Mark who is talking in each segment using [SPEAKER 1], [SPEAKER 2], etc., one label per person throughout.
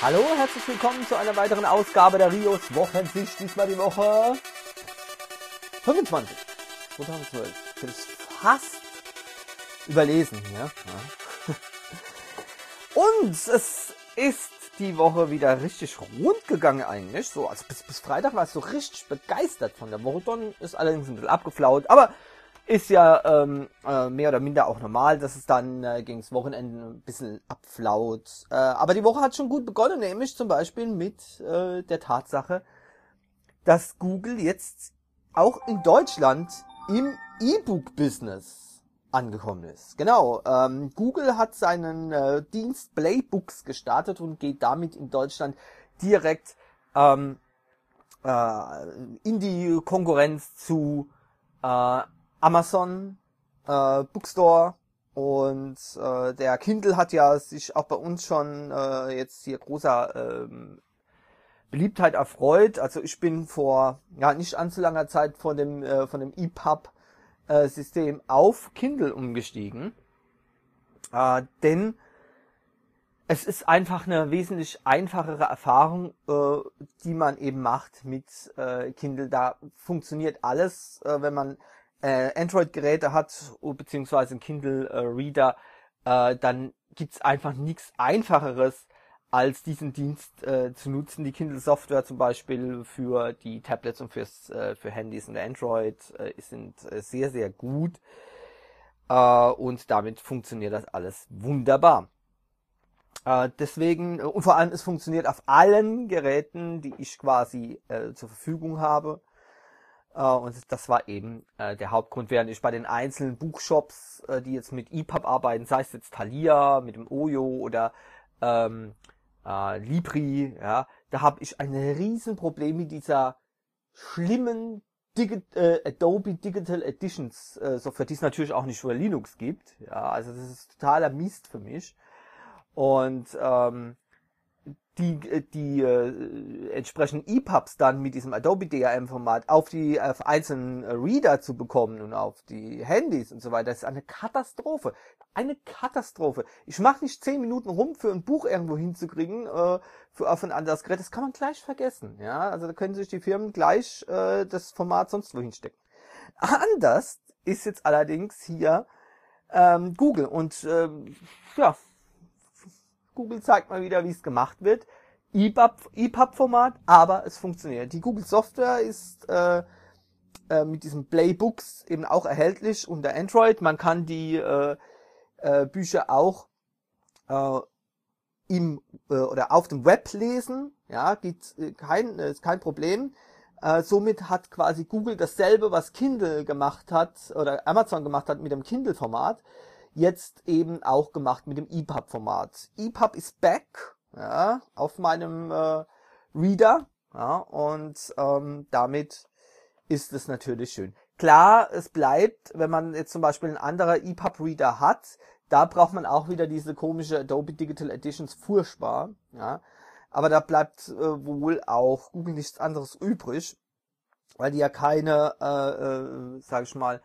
[SPEAKER 1] Hallo, herzlich willkommen zu einer weiteren Ausgabe der Rios Wochensicht. Diesmal die Woche 25, 2012. Ich bin fast überlesen hier. Ja. Und es ist die Woche wieder richtig rund gegangen eigentlich. So, also bis Freitag war ich so richtig begeistert von der Woche. Dann ist allerdings ein bisschen abgeflaut, aber ist ja mehr oder minder auch normal, dass es dann gegen das Wochenende ein bisschen abflaut. Aber die Woche hat schon gut begonnen, nämlich zum Beispiel mit der Tatsache, dass Google jetzt auch in Deutschland im E-Book-Business angekommen ist. Genau, Google hat seinen Dienst Playbooks gestartet und geht damit in Deutschland direkt in die Konkurrenz zu Amazon Bookstore, und der Kindle hat ja sich auch bei uns schon jetzt hier großer Beliebtheit erfreut. Also ich bin vor nicht allzu langer Zeit von dem EPUB System auf Kindle umgestiegen, denn es ist einfach eine wesentlich einfachere Erfahrung, die man eben macht mit Kindle. Da funktioniert alles, wenn man Android-Geräte hat, beziehungsweise einen Kindle-Reader, dann gibt's einfach nichts Einfacheres, als diesen Dienst zu nutzen. Die Kindle-Software zum Beispiel für die Tablets und für Handys und Android sind sehr, sehr gut, und damit funktioniert das alles wunderbar. Deswegen, und vor allem es funktioniert auf allen Geräten, die ich quasi zur Verfügung habe. Und das war eben der Hauptgrund, während ich bei den einzelnen Buchshops, die jetzt mit EPUB arbeiten, sei es jetzt Thalia mit dem Oyo oder Libri, ja, da habe ich ein Riesenproblem mit dieser schlimmen Adobe Digital Editions Software, die es natürlich auch nicht für Linux gibt. Ja, also das ist totaler Mist für mich. Und die entsprechenden EPUBs dann mit diesem Adobe DRM-Format auf die einzelnen Reader zu bekommen und auf die Handys und so weiter, das ist eine Katastrophe. Eine Katastrophe. Ich mache nicht 10 Minuten rum, für ein Buch irgendwo hinzukriegen, auf ein anderes Gerät. Das kann man gleich vergessen. Ja, also da können sich die Firmen gleich das Format sonst wohin stecken. Anders ist jetzt allerdings hier Google. Und Google zeigt mal wieder, wie es gemacht wird. EPUB-Format, aber es funktioniert. Die Google-Software ist mit diesen Playbooks eben auch erhältlich unter Android. Man kann die Bücher auch oder auf dem Web lesen. Ja, ist kein Problem. Somit hat quasi Google dasselbe, was Kindle gemacht hat oder Amazon gemacht hat mit dem Kindle-Format, jetzt eben auch gemacht mit dem EPUB-Format. EPUB ist back, ja, auf meinem Reader, ja, und damit ist es natürlich schön. Klar, es bleibt, wenn man jetzt zum Beispiel ein anderer EPUB-Reader hat, da braucht man auch wieder diese komische Adobe Digital Editions, furchtbar, ja, aber da bleibt wohl auch Google nichts anderes übrig, weil die ja keine, sag ich mal,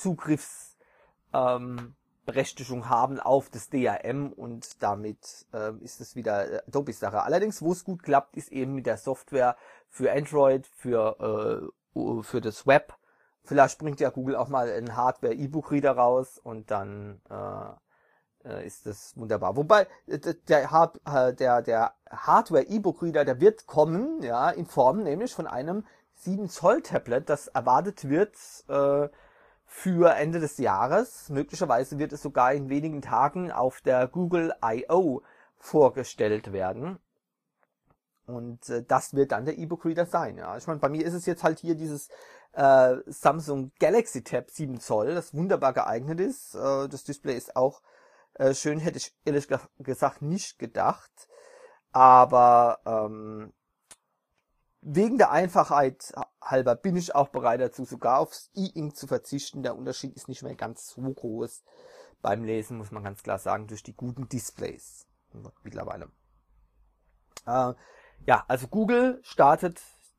[SPEAKER 1] Berechtigung haben auf das DRM, und damit ist es wieder Adobes Sache. Allerdings, wo es gut klappt, ist eben mit der Software für Android, für das Web. Vielleicht bringt ja Google auch mal einen Hardware-E-Book-Reader raus, und dann ist das wunderbar. Wobei der Hardware-E-Book-Reader, der wird kommen, ja, in Form nämlich von einem 7-Zoll-Tablet, das erwartet wird für Ende des Jahres. Möglicherweise wird es sogar in wenigen Tagen auf der Google I.O. vorgestellt werden. Und das wird dann der E-Book Reader sein. Ja, ich meine, bei mir ist es jetzt halt hier dieses Samsung Galaxy Tab 7 Zoll, das wunderbar geeignet ist. Das Display ist auch schön, hätte ich ehrlich gesagt nicht gedacht. Aber wegen der Einfachheit halber bin ich auch bereit dazu, sogar aufs E-Ink zu verzichten. Der Unterschied ist nicht mehr ganz so groß beim Lesen, muss man ganz klar sagen, durch die guten Displays mittlerweile. Also Google startet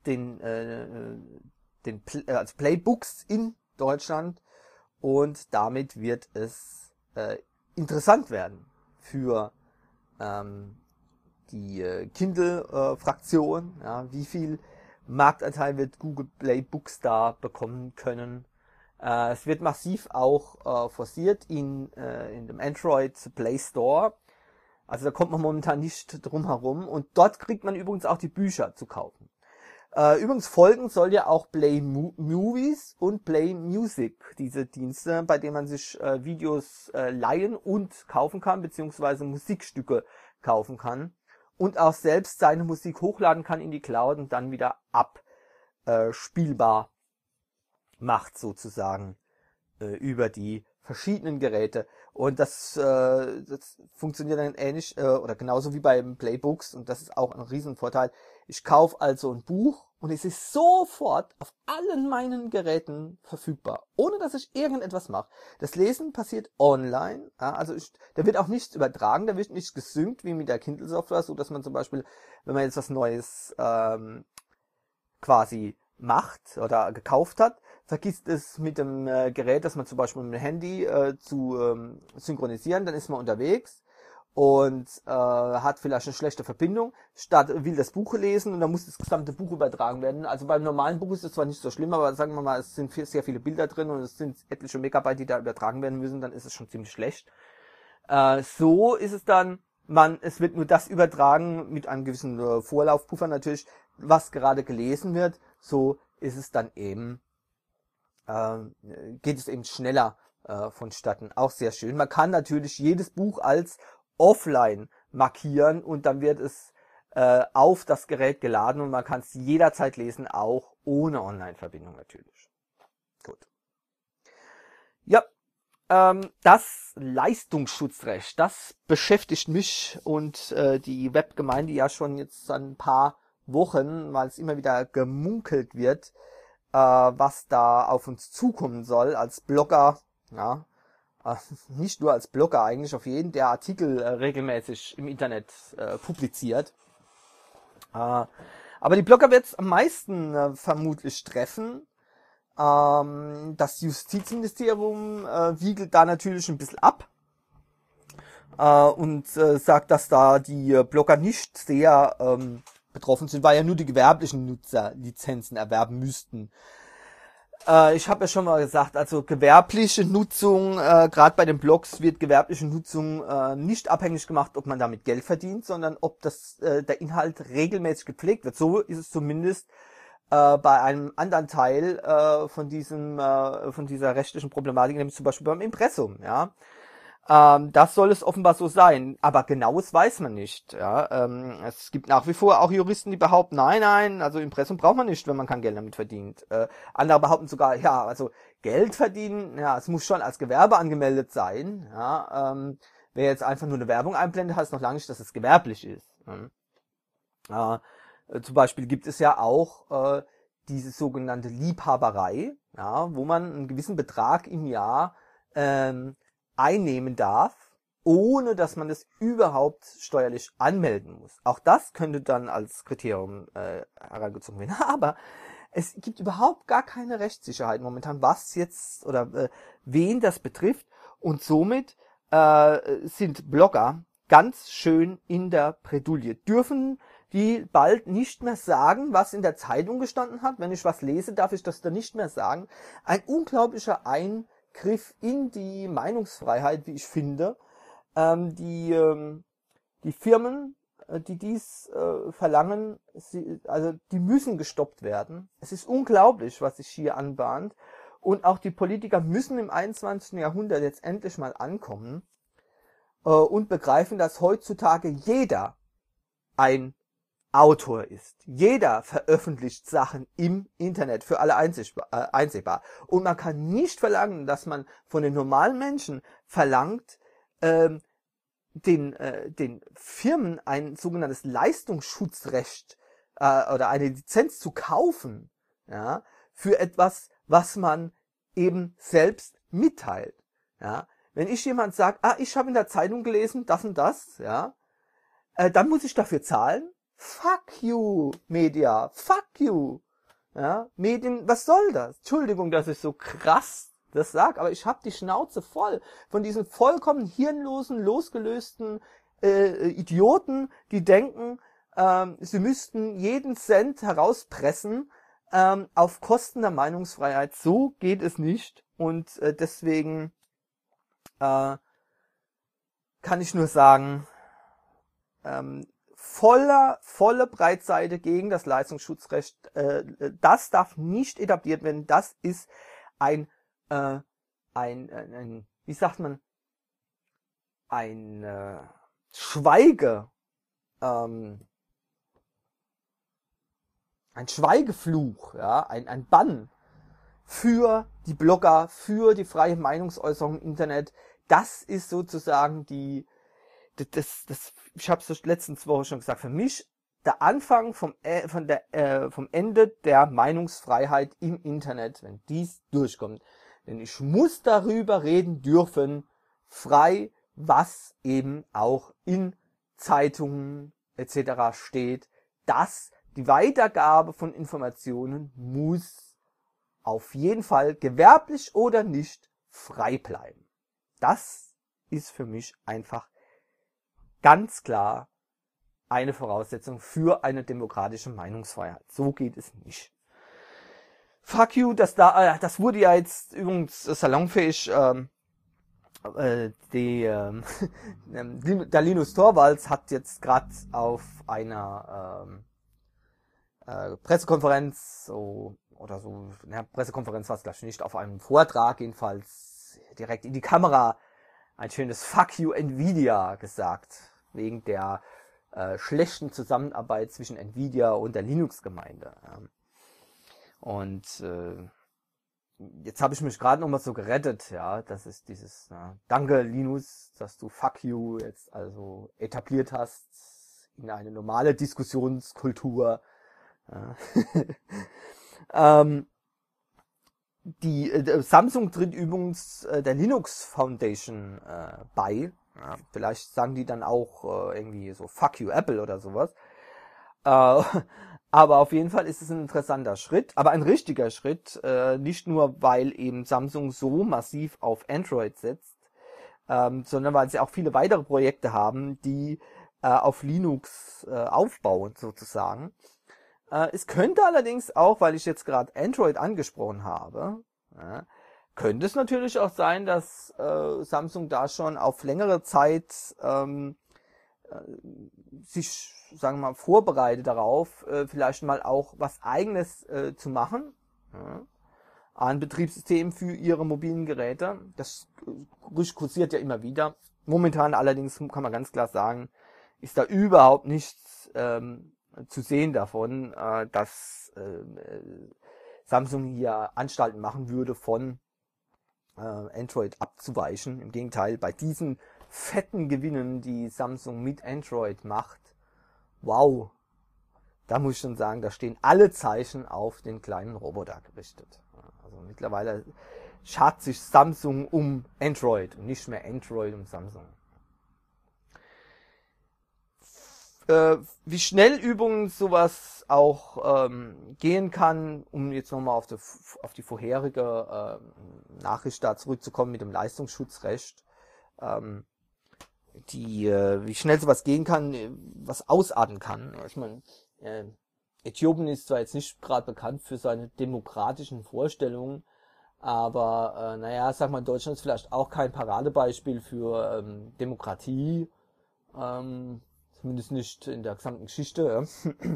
[SPEAKER 1] also Playbooks in Deutschland, und damit wird es interessant werden für Kindle-Fraktion. Ja, wie viel Marktanteil wird Google Play Books da bekommen können? Es wird massiv auch forciert in dem Android Play Store. Also da kommt man momentan nicht drum herum. Und dort kriegt man übrigens auch die Bücher zu kaufen. Übrigens folgen soll ja auch Play Movies und Play Music, diese Dienste, bei denen man sich Videos leihen und kaufen kann, beziehungsweise Musikstücke kaufen kann und auch selbst seine Musik hochladen kann in die Cloud und dann wieder abspielbar macht sozusagen über die verschiedenen Geräte. Und das funktioniert dann ähnlich oder genauso wie beim Playbooks, und das ist auch ein Riesenvorteil. Ich kaufe also ein Buch und es ist sofort auf allen meinen Geräten verfügbar, ohne dass ich irgendetwas mache. Das Lesen passiert online, ja, also da wird auch nichts übertragen, da wird nicht gesynkt wie mit der Kindle-Software, so dass man zum Beispiel, wenn man jetzt was Neues quasi macht oder gekauft hat, vergisst es mit dem Gerät, das man zum Beispiel mit dem Handy zu synchronisieren, dann ist man unterwegs und hat vielleicht eine schlechte Verbindung, will das Buch lesen und dann muss das gesamte Buch übertragen werden. Also beim normalen Buch ist es zwar nicht so schlimm, aber sagen wir mal, es sind sehr viele Bilder drin und es sind etliche Megabyte, die da übertragen werden müssen, dann ist es schon ziemlich schlecht. So ist es dann, es wird nur das übertragen mit einem gewissen Vorlaufpuffer natürlich, was gerade gelesen wird. So ist es dann eben, geht es eben schneller vonstatten. Auch sehr schön. Man kann natürlich jedes Buch als offline markieren und dann wird es auf das Gerät geladen und man kann es jederzeit lesen, auch ohne Online-Verbindung natürlich. Gut. Ja, das Leistungsschutzrecht, das beschäftigt mich und die Webgemeinde ja schon jetzt seit ein paar Wochen, weil es immer wieder gemunkelt wird, was da auf uns zukommen soll als Blogger, ja, nicht nur als Blogger eigentlich, auf jeden, der Artikel regelmäßig im Internet publiziert. Aber die Blogger wird es am meisten vermutlich treffen. Das Justizministerium wiegelt da natürlich ein bisschen ab und sagt, dass da die Blogger nicht sehr betroffen sind, weil ja nur die gewerblichen Nutzer Lizenzen erwerben müssten. Ich habe ja schon mal gesagt, also gewerbliche Nutzung, gerade bei den Blogs wird gewerbliche Nutzung nicht abhängig gemacht, ob man damit Geld verdient, sondern ob der Inhalt regelmäßig gepflegt wird. So ist es zumindest bei einem anderen Teil von dieser rechtlichen Problematik, nämlich zum Beispiel beim Impressum, ja. Das soll es offenbar so sein, aber genaues weiß man nicht. Ja, es gibt nach wie vor auch Juristen, die behaupten, nein, also Impressum braucht man nicht, wenn man kein Geld damit verdient. Andere behaupten sogar, ja, also Geld verdienen, ja, es muss schon als Gewerbe angemeldet sein. Ja, wer jetzt einfach nur eine Werbung einblendet, heißt noch lange nicht, dass es gewerblich ist. Zum Beispiel gibt es ja auch diese sogenannte Liebhaberei, ja, wo man einen gewissen Betrag im Jahr einnehmen darf, ohne dass man das überhaupt steuerlich anmelden muss. Auch das könnte dann als Kriterium herangezogen werden. Aber es gibt überhaupt gar keine Rechtssicherheit momentan, was jetzt oder wen das betrifft. Und somit sind Blogger ganz schön in der Bredouille. Dürfen die bald nicht mehr sagen, was in der Zeitung gestanden hat? Wenn ich was lese, darf ich das dann nicht mehr sagen. Ein unglaublicher Eingriff in die Meinungsfreiheit, wie ich finde. Die Firmen, die dies verlangen, die müssen gestoppt werden. Es ist unglaublich, was sich hier anbahnt. Und auch die Politiker müssen im 21. Jahrhundert jetzt endlich mal ankommen und begreifen, dass heutzutage jeder ein Autor ist. Jeder veröffentlicht Sachen im Internet für alle einsehbar. Und man kann nicht verlangen, dass man von den normalen Menschen verlangt, den Firmen ein sogenanntes Leistungsschutzrecht oder eine Lizenz zu kaufen, ja, für etwas, was man eben selbst mitteilt. Ja. Wenn ich jemand sage, ich habe in der Zeitung gelesen, das und das, ja, dann muss ich dafür zahlen. Fuck you, Media, fuck you. Ja, Medien, was soll das? Entschuldigung, dass ich so krass das sage, aber ich habe die Schnauze voll von diesen vollkommen hirnlosen, losgelösten Idioten, die denken, sie müssten jeden Cent herauspressen auf Kosten der Meinungsfreiheit. So geht es nicht. Und deswegen kann ich nur sagen, volle Breitseite gegen das Leistungsschutzrecht. Das darf nicht etabliert werden. Das ist ein wie sagt man, ein Schweigefluch, ja, ein Bann für die Blogger, für die freie Meinungsäußerung im Internet. Das ist sozusagen ich habe es letztens Woche schon gesagt, für mich der Anfang vom Ende der Meinungsfreiheit im Internet, wenn dies durchkommt. Denn ich muss darüber reden dürfen, frei, was eben auch in Zeitungen etc. steht, dass die Weitergabe von Informationen muss auf jeden Fall gewerblich oder nicht frei bleiben. Das ist für mich einfach ganz klar eine Voraussetzung für eine demokratische Meinungsfreiheit. So geht es nicht. Fuck you, das wurde ja jetzt übrigens salonfähig. Der Linus Torvalds hat jetzt gerade auf einer Pressekonferenz Pressekonferenz war es gleich nicht, auf einem Vortrag jedenfalls direkt in die Kamera ein schönes Fuck you Nvidia gesagt, wegen der schlechten Zusammenarbeit zwischen Nvidia und der Linux-Gemeinde. Und jetzt habe ich mich gerade noch mal so gerettet, ja, das ist dieses, danke Linus, dass du Fuck you jetzt also etabliert hast in eine normale Diskussionskultur. Samsung tritt übrigens der Linux Foundation bei. Ja, vielleicht sagen die dann auch irgendwie so Fuck you Apple oder sowas. Aber auf jeden Fall ist es ein interessanter Schritt, aber ein richtiger Schritt, nicht nur, weil eben Samsung so massiv auf Android setzt, sondern weil sie auch viele weitere Projekte haben, die auf Linux aufbauen sozusagen. Es könnte allerdings auch, weil ich jetzt gerade Android angesprochen habe, könnte es natürlich auch sein, dass Samsung da schon auf längere Zeit sich, sagen wir mal, vorbereitet darauf, vielleicht mal auch was Eigenes zu machen, ein Betriebssystem für ihre mobilen Geräte. Das kursiert ja immer wieder. Momentan allerdings kann man ganz klar sagen, ist da überhaupt nichts zu sehen davon, dass Samsung hier Anstalten machen würde, von Android abzuweichen. Im Gegenteil, bei diesen fetten Gewinnen, die Samsung mit Android macht, wow, da muss ich schon sagen, da stehen alle Zeichen auf den kleinen Roboter gerichtet. Also mittlerweile schart sich Samsung um Android und nicht mehr Android um Samsung. Wie schnell übrigens sowas auch gehen kann, um jetzt nochmal auf die vorherige Nachricht da zurückzukommen mit dem Leistungsschutzrecht, wie schnell sowas gehen kann, was ausarten kann. Ich meine, Äthiopien ist zwar jetzt nicht gerade bekannt für seine demokratischen Vorstellungen, aber sag mal, Deutschland ist vielleicht auch kein Paradebeispiel für Demokratie, zumindest nicht in der gesamten Geschichte.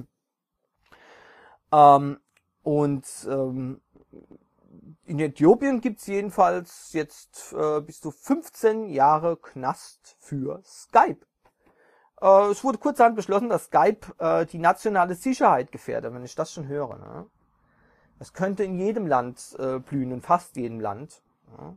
[SPEAKER 1] In Äthiopien gibt's jedenfalls jetzt bis zu 15 Jahre Knast für Skype. Es wurde kurzerhand beschlossen, dass Skype die nationale Sicherheit gefährdet, wenn ich das schon höre. Ne? Das könnte in jedem Land blühen, in fast jedem Land. Ja.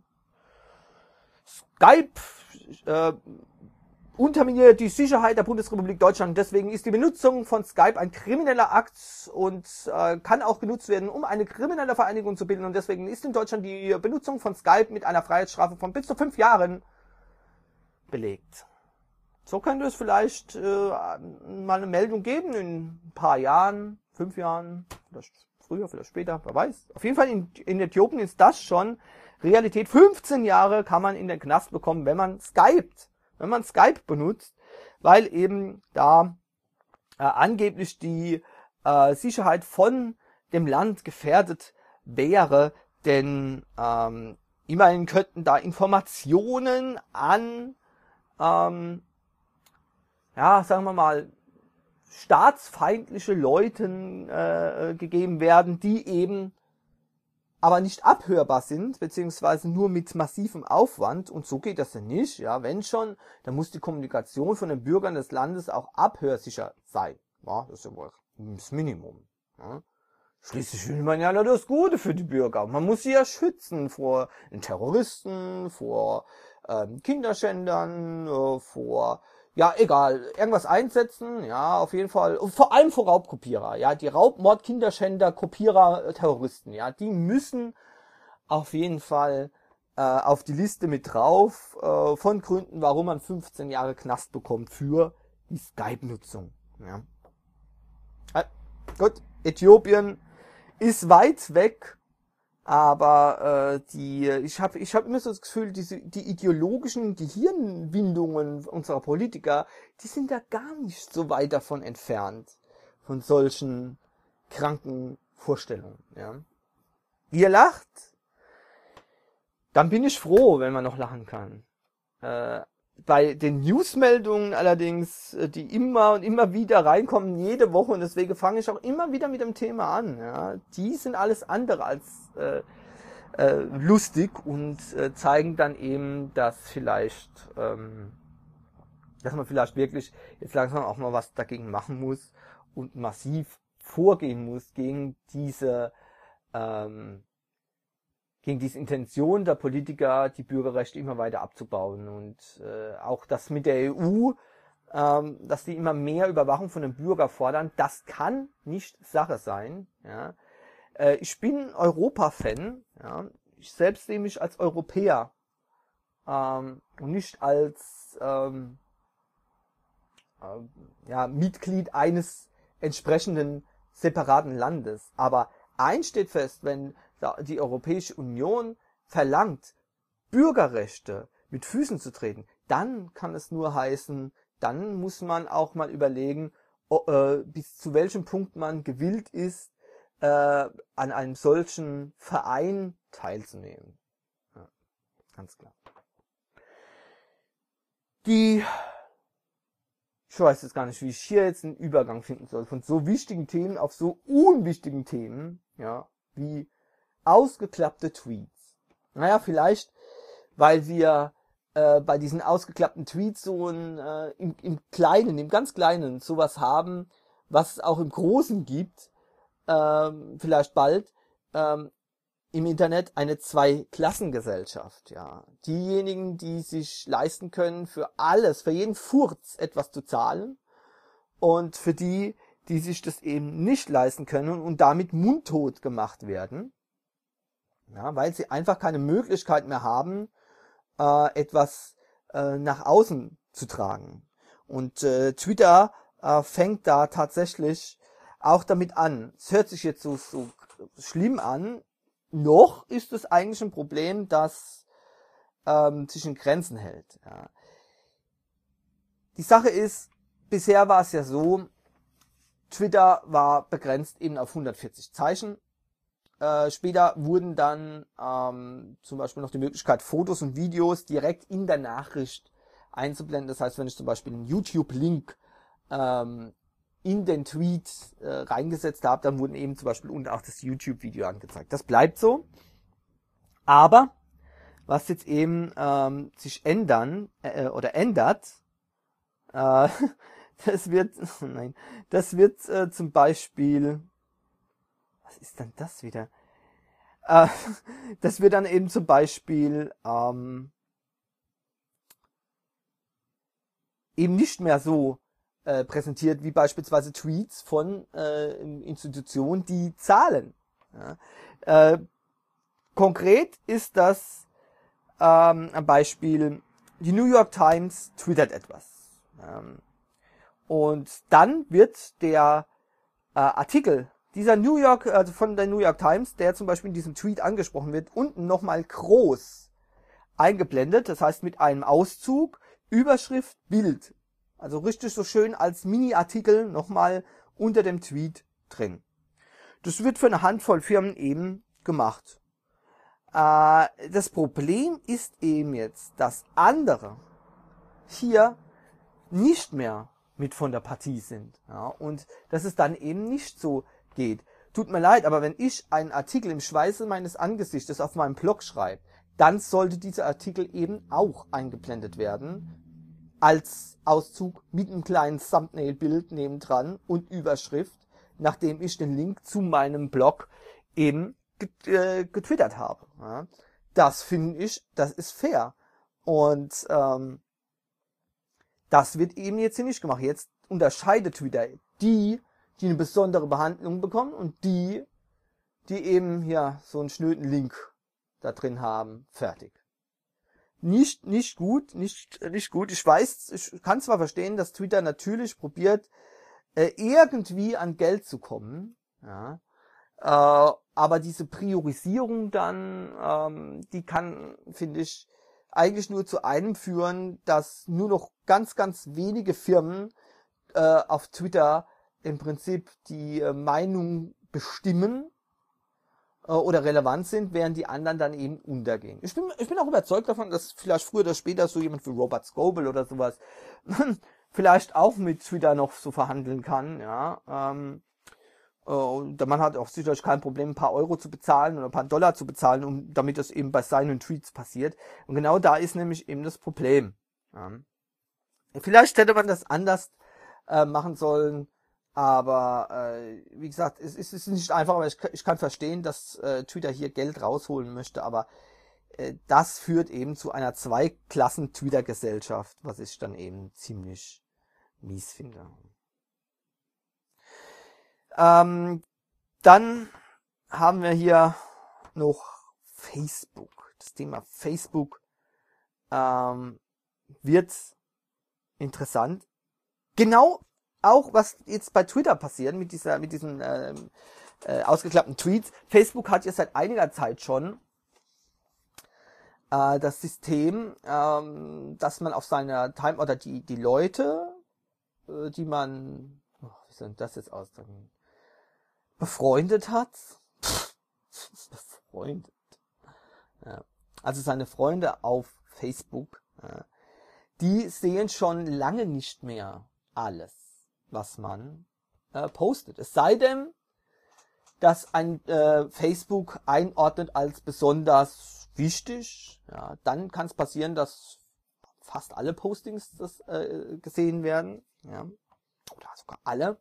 [SPEAKER 1] Skype unterminiert die Sicherheit der Bundesrepublik Deutschland. Deswegen ist die Benutzung von Skype ein krimineller Akt und kann auch genutzt werden, um eine kriminelle Vereinigung zu bilden. Und deswegen ist in Deutschland die Benutzung von Skype mit einer Freiheitsstrafe von bis zu 5 Jahren belegt. So könnte es vielleicht mal eine Meldung geben in ein paar Jahren, 5 Jahren, vielleicht früher, vielleicht später, wer weiß. Auf jeden Fall in Äthiopien ist das schon Realität. 15 Jahre kann man in den Knast bekommen, wenn man Skype benutzt, weil eben da angeblich die Sicherheit von dem Land gefährdet wäre, denn immerhin könnten da Informationen an, sagen wir mal, staatsfeindliche Leuten gegeben werden, die eben aber nicht abhörbar sind, beziehungsweise nur mit massivem Aufwand. Und so geht das ja nicht. Ja, wenn schon, dann muss die Kommunikation von den Bürgern des Landes auch abhörsicher sein. Ja, das ist ja wohl das Minimum. Ja. Schließlich will man ja nur das Gute für die Bürger. Man muss sie ja schützen vor den Terroristen, vor Kinderschändern, vor, ja, egal, irgendwas einsetzen, ja, auf jeden Fall, und vor allem vor Raubkopierer, ja, die Raubmord, Kinderschänder, Kopierer, Terroristen, ja, die müssen auf jeden Fall auf die Liste mit drauf, von Gründen, warum man 15 Jahre Knast bekommt für die Skype-Nutzung, ja. Gut, Äthiopien ist weit weg, aber ich hab immer so das Gefühl, die ideologischen Gehirnwindungen unserer Politiker, die sind da gar nicht so weit davon entfernt, von solchen kranken Vorstellungen. Ja. Ihr lacht, dann bin ich froh, wenn man noch lachen kann. Bei den Newsmeldungen allerdings, die immer und immer wieder reinkommen, jede Woche, und deswegen fange ich auch immer wieder mit dem Thema an, ja, die sind alles andere als lustig und zeigen dann eben, dass man vielleicht wirklich jetzt langsam auch mal was dagegen machen muss und massiv vorgehen muss gegen diese Intention der Politiker, die Bürgerrechte immer weiter abzubauen, und auch das mit der EU, dass die immer mehr Überwachung von den Bürgern fordern, das kann nicht Sache sein. Ja. Ich bin Europa-Fan, ja. Ich selbst sehe mich als Europäer und nicht als Mitglied eines entsprechenden separaten Landes. Aber eins steht fest: Wenn die Europäische Union verlangt, Bürgerrechte mit Füßen zu treten, dann kann es nur heißen, dann muss man auch mal überlegen, bis zu welchem Punkt man gewillt ist, an einem solchen Verein teilzunehmen. Ja, ganz klar. Ich weiß jetzt gar nicht, wie ich hier jetzt einen Übergang finden soll, von so wichtigen Themen auf so unwichtigen Themen, ja, wie ausgeklappte Tweets. Naja, vielleicht, weil wir bei diesen ausgeklappten Tweets so im Kleinen, im ganz Kleinen sowas haben, was es auch im Großen gibt, vielleicht bald, im Internet eine Zweiklassengesellschaft, ja. Diejenigen, die sich leisten können, für alles, für jeden Furz etwas zu zahlen, und für die, die sich das eben nicht leisten können und damit mundtot gemacht werden, ja, weil sie einfach keine Möglichkeit mehr haben, etwas nach außen zu tragen. Und Twitter fängt da tatsächlich auch damit an. Es hört sich jetzt so schlimm an. Noch ist es eigentlich ein Problem, das sich in Grenzen hält. Ja. Die Sache ist, bisher war es ja so, Twitter war begrenzt eben auf 140 Zeichen. Später wurden dann zum Beispiel noch die Möglichkeit, Fotos und Videos direkt in der Nachricht einzublenden. Das heißt, wenn ich zum Beispiel einen YouTube-Link in den Tweet reingesetzt habe, dann wurden eben zum Beispiel unten auch das YouTube-Video angezeigt. Das bleibt so. Aber was jetzt eben sich ändert, das wird zum Beispiel, was ist denn das wieder? Das wird dann eben zum Beispiel eben nicht mehr so präsentiert wie beispielsweise Tweets von Institutionen, die zahlen. Ja. Konkret ist das ein Beispiel: Die New York Times twittert etwas. Und dann wird der Artikel dieser von der New York Times, der zum Beispiel in diesem Tweet angesprochen wird, unten nochmal groß eingeblendet. Das heißt mit einem Auszug, Überschrift, Bild Also richtig so schön als Mini-Artikel nochmal unter dem Tweet drin. Das wird für eine Handvoll Firmen eben gemacht. Das Problem ist eben jetzt, dass andere hier nicht mehr mit von der Partie sind. Ja, und dass es dann eben nicht so geht. Tut mir leid, aber wenn ich einen Artikel im Schweiße meines Angesichtes auf meinem Blog schreibe, dann sollte dieser Artikel eben auch eingeblendet werden, als Auszug mit einem kleinen Thumbnail-Bild nebendran und Überschrift, nachdem ich den Link zu meinem Blog eben getwittert habe. Ja, das finde ich, das ist fair. Und das wird eben jetzt hier nicht gemacht. Jetzt unterscheidet Twitter die eine besondere Behandlung bekommen und die eben hier so einen schnöden Link da drin haben. Fertig. Nicht gut. Ich weiß, ich kann zwar verstehen, dass Twitter natürlich probiert, irgendwie an Geld zu kommen, ja, aber diese Priorisierung dann, die kann, finde ich, eigentlich nur zu einem führen, dass nur noch ganz, ganz wenige Firmen auf Twitter im Prinzip die Meinung bestimmen oder relevant sind, während die anderen dann eben untergehen. Ich bin auch überzeugt davon, dass vielleicht früher oder später so jemand wie Robert Scoble oder sowas vielleicht auch mit Twitter noch so verhandeln kann, ja. Der Mann hat auch sicherlich kein Problem, ein paar Euro zu bezahlen oder ein paar Dollar zu bezahlen, damit das eben bei seinen Tweets passiert. Und genau da ist nämlich eben das Problem. Ja. Vielleicht hätte man das anders machen sollen, aber wie gesagt, es ist nicht einfach, aber ich kann verstehen, dass Twitter hier Geld rausholen möchte, aber das führt eben zu einer Zweiklassen-Twitter-Gesellschaft, was ich dann eben ziemlich mies finde. Dann haben wir hier noch Facebook. Das Thema Facebook wird interessant. Genau auch, was jetzt bei Twitter passiert mit diesen ausgeklappten Tweets. Facebook hat ja seit einiger Zeit schon das System, dass man auf seiner Time oder die Leute, die man, wie soll das jetzt ausdrücken, befreundet hat. Befreundet. Ja. Also seine Freunde auf Facebook, die sehen schon lange nicht mehr alles, was man postet. Es sei denn, dass ein Facebook einordnet als besonders wichtig. Ja, dann kann es passieren, dass fast alle Postings gesehen werden. Ja, oder sogar alle.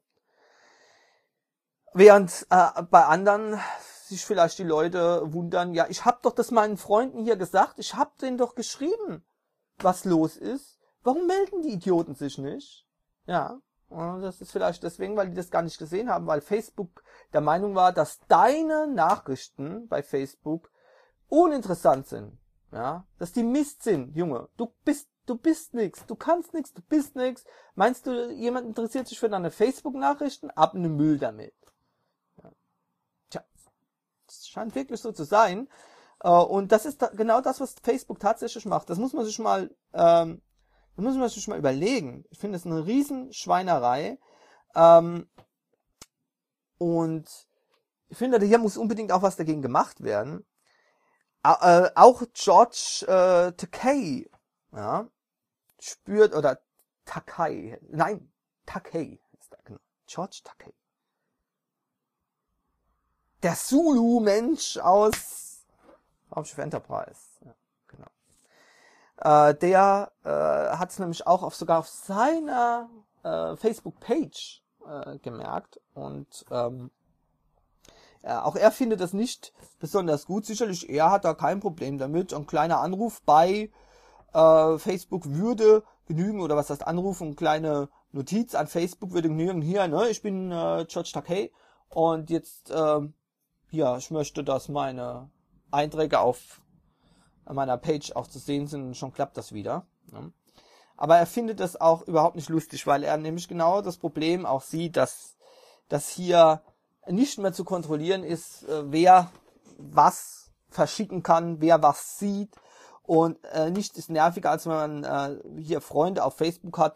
[SPEAKER 1] Während bei anderen sich vielleicht die Leute wundern, ja, ich habe doch das meinen Freunden hier gesagt, ich habe denen doch geschrieben, was los ist. Warum melden die Idioten sich nicht? Ja, und das ist vielleicht deswegen, weil die das gar nicht gesehen haben, weil Facebook der Meinung war, dass deine Nachrichten bei Facebook uninteressant sind. Ja, dass die Mist sind, Junge. Du bist nix, du kannst nix, du bist nix. Meinst du, jemand interessiert sich für deine Facebook-Nachrichten? Ab in den Müll damit. Ja. Tja, das scheint wirklich so zu sein. Und das ist genau das, was Facebook tatsächlich macht. Das muss man sich mal überlegen. Ich finde das eine Riesenschweinerei. Und ich finde, hier muss unbedingt auch was dagegen gemacht werden. Auch George Takei, ja, spürt, oder Takei ist da, genau. George Takei. Der Zulu-Mensch aus Raumschiff Enterprise. Ja, genau. Der hat es nämlich auch sogar auf seiner Facebook-Page gemerkt. Und auch er findet das nicht besonders gut. Sicherlich, er hat da kein Problem damit. Ein kleiner Anruf bei Facebook würde genügen, oder was heißt Anruf, eine kleine Notiz an Facebook würde genügen. Hier, ne, ich bin George Takei und jetzt, ja, ich möchte, dass meine Einträge auf meiner Page auch zu sehen sind, und schon klappt das wieder. Ne? Aber er findet das auch überhaupt nicht lustig, weil er nämlich genau das Problem auch sieht, dass hier nicht mehr zu kontrollieren ist, wer was verschicken kann, wer was sieht, und nichts ist nerviger, als wenn man hier Freunde auf Facebook hat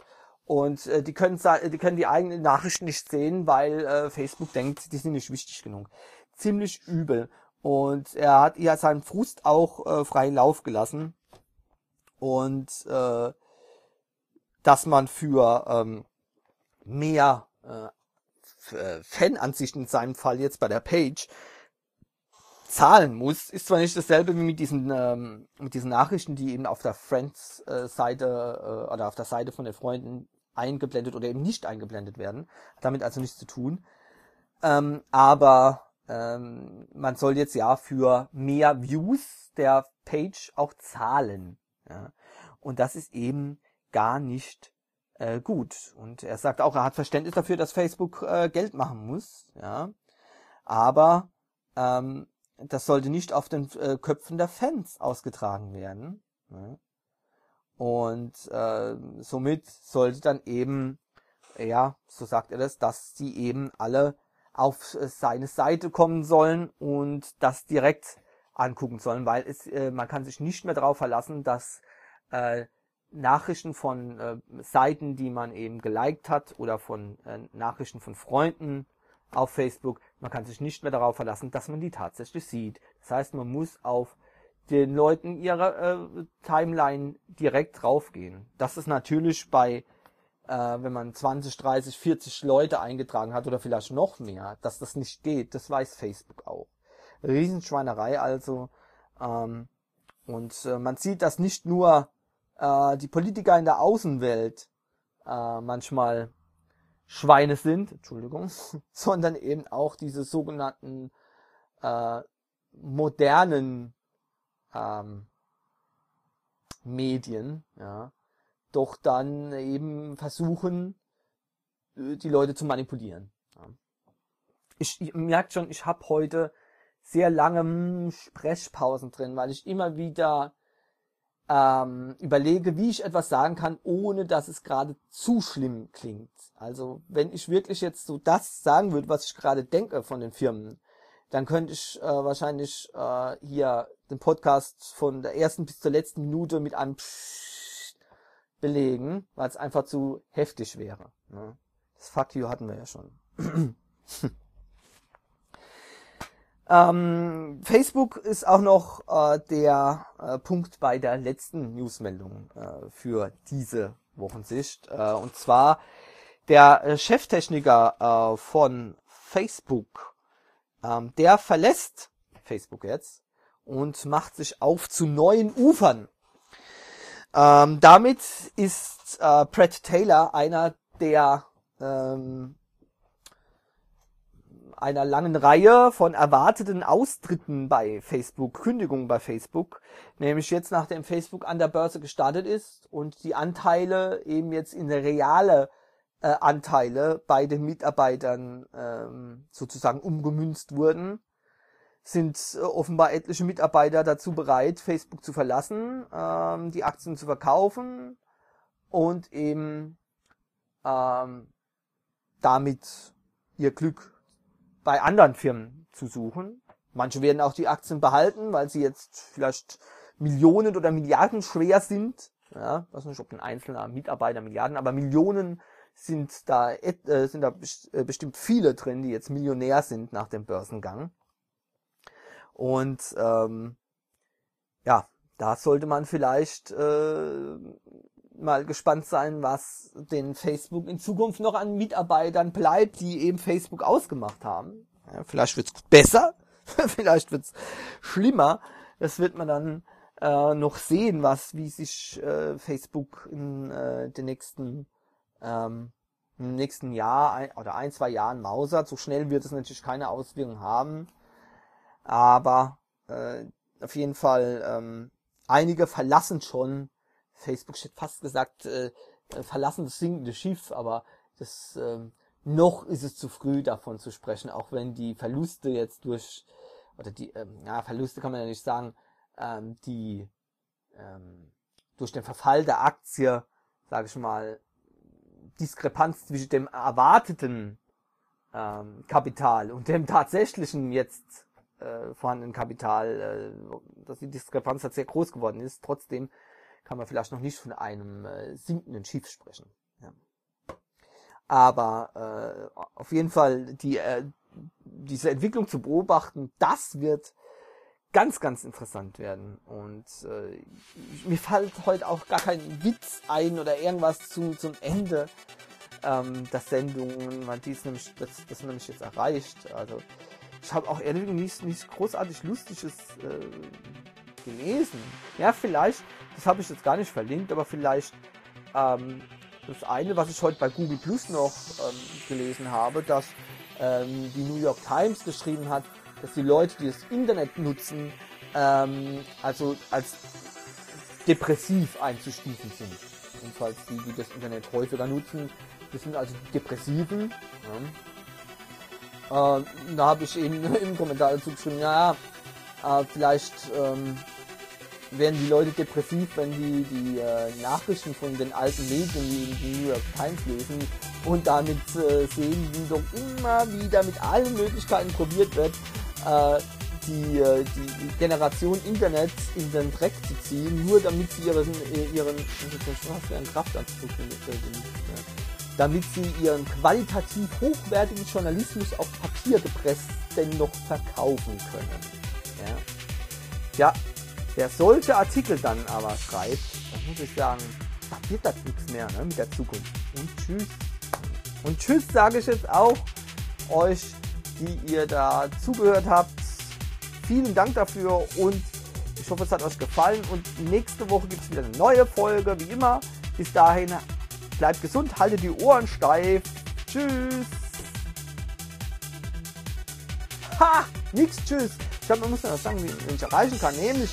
[SPEAKER 1] Und die können die eigenen Nachrichten nicht sehen, weil Facebook denkt, die sind nicht wichtig genug. Ziemlich übel. Und er hat ja seinen Frust auch freien Lauf gelassen. Und dass man für mehr Fanansichten in seinem Fall jetzt bei der Page zahlen muss, ist zwar nicht dasselbe wie mit diesen Nachrichten, die eben auf der Friends-Seite oder auf der Seite von den Freunden eingeblendet oder eben nicht eingeblendet werden. Hat damit also nichts zu tun. Aber man soll jetzt ja für mehr Views der Page auch zahlen. Ja. Und das ist eben gar nicht gut. Und er sagt auch, er hat Verständnis dafür, dass Facebook Geld machen muss. Ja. Aber das sollte nicht auf den Köpfen der Fans ausgetragen werden. Ja. Und somit sollte dann eben, ja, so sagt er das, dass die eben alle auf seine Seite kommen sollen und das direkt angucken sollen, weil man kann sich nicht mehr darauf verlassen, dass Nachrichten von Seiten, die man eben geliked hat oder von Nachrichten von Freunden auf Facebook, man kann sich nicht mehr darauf verlassen, dass man die tatsächlich sieht. Das heißt, man muss auf den Leuten ihrer Timeline direkt draufgehen. Das ist natürlich bei, wenn man 20, 30, 40 Leute eingetragen hat oder vielleicht noch mehr, dass das nicht geht. Das weiß Facebook auch. Riesenschweinerei also. Und man sieht, dass nicht nur die Politiker in der Außenwelt manchmal Schweine sind, Entschuldigung, sondern eben auch diese sogenannten modernen Medien, ja, doch dann eben versuchen, die Leute zu manipulieren. Ja. Ich merke schon, ich habe heute sehr lange Sprechpausen drin, weil ich immer wieder überlege, wie ich etwas sagen kann, ohne dass es gerade zu schlimm klingt. Also wenn ich wirklich jetzt so das sagen würde, was ich gerade denke von den Firmen, dann könnte ich wahrscheinlich hier den Podcast von der ersten bis zur letzten Minute mit einem Psst belegen, weil es einfach zu heftig wäre. Ne? Das Fuck you hatten wir ja schon. Facebook ist auch noch der Punkt bei der letzten Newsmeldung für diese Wochensicht. Und zwar der Cheftechniker von Facebook, der verlässt Facebook jetzt und macht sich auf zu neuen Ufern. Damit ist Brad Taylor einer der einer langen Reihe von erwarteten Austritten bei Facebook, Kündigungen bei Facebook, nämlich jetzt nachdem Facebook an der Börse gestartet ist und die Anteile eben jetzt in reale Anteile bei den Mitarbeitern sozusagen umgemünzt wurden, sind offenbar etliche Mitarbeiter dazu bereit, Facebook zu verlassen, die Aktien zu verkaufen und eben damit ihr Glück bei anderen Firmen zu suchen. Manche werden auch die Aktien behalten, weil sie jetzt vielleicht Millionen oder Milliarden schwer sind. Ja, weiß nicht, ob ein einzelner Mitarbeiter Milliarden, aber Millionen sind da bestimmt viele drin, die jetzt Millionär sind nach dem Börsengang. Und ja, da sollte man vielleicht mal gespannt sein, was den Facebook in Zukunft noch an Mitarbeitern bleibt, die eben Facebook ausgemacht haben. Ja, vielleicht wird's besser, vielleicht wird's schlimmer. Das wird man dann noch sehen, wie sich Facebook in den nächsten im nächsten Jahr oder 1-2 Jahren mausert. So schnell wird es natürlich keine Auswirkungen haben. Aber auf jeden Fall einige verlassen schon Facebook. Ich hätte fast gesagt, verlassen das sinkende Schiff, aber das noch ist es zu früh davon zu sprechen, auch wenn die Verluste jetzt durch, oder die, Verluste kann man ja nicht sagen, die durch den Verfall der Aktie, sage ich mal, Diskrepanz zwischen dem erwarteten Kapital und dem tatsächlichen jetzt vorhandenen Kapital, dass die Diskrepanz halt sehr groß geworden ist. Trotzdem kann man vielleicht noch nicht von einem sinkenden Schiff sprechen. Ja. Aber auf jeden Fall diese Entwicklung zu beobachten, das wird ganz, ganz interessant werden. Und mir fällt heute auch gar kein Witz ein oder irgendwas zum Ende der Sendung, weil das nämlich jetzt erreicht. Also ich habe auch ehrlich nichts großartig Lustiges gelesen. Ja, vielleicht, das habe ich jetzt gar nicht verlinkt, aber vielleicht das eine, was ich heute bei Google Plus noch gelesen habe, dass die New York Times geschrieben hat, dass die Leute, die das Internet nutzen, also als depressiv einzustufen sind. Jedenfalls die das Internet häufiger nutzen, das sind also die Depressiven. Ja. Da habe ich eben im Kommentar dazu geschrieben, ja, vielleicht werden die Leute depressiv, wenn die Nachrichten von den alten Medien wie die New York Times lesen und damit sehen, wie doch immer wieder mit allen Möglichkeiten probiert wird, die Generation Internet in den Dreck zu ziehen, nur damit sie ihren qualitativ hochwertigen Journalismus auf Papier gepresst dennoch verkaufen können. Ja, wer solche Artikel dann aber schreibt, dann muss ich sagen, da wird das nichts mehr, ne, mit der Zukunft. Und tschüss. Und tschüss sage ich jetzt auch euch, die ihr da zugehört habt. Vielen Dank dafür und ich hoffe, es hat euch gefallen. Und nächste Woche gibt es wieder eine neue Folge, wie immer. Bis dahin, bleibt gesund, haltet die Ohren steif. Tschüss. Ha! Nix, tschüss. Ich glaube, man muss noch sagen, wie ich erreichen kann. Nämlich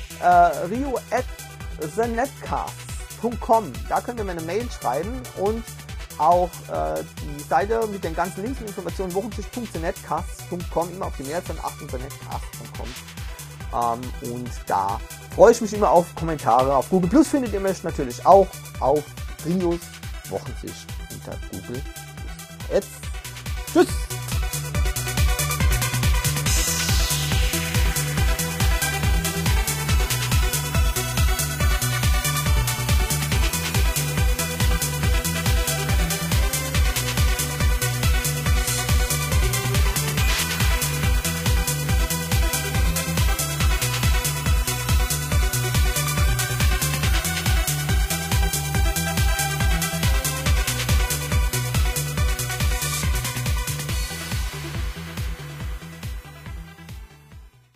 [SPEAKER 1] rio@thenetcast.com. Da könnt ihr mir eine Mail schreiben und auch die Seite mit den ganzen Links und Informationen wochensicht.thenetcast.com, immer auf die Mehrzahl achten, thenetcast.com. Und da freue ich mich immer auf Kommentare. Auf Google Plus findet ihr mich natürlich auch auf Rios Wochensicht unter Google Plus. Jetzt tschüss!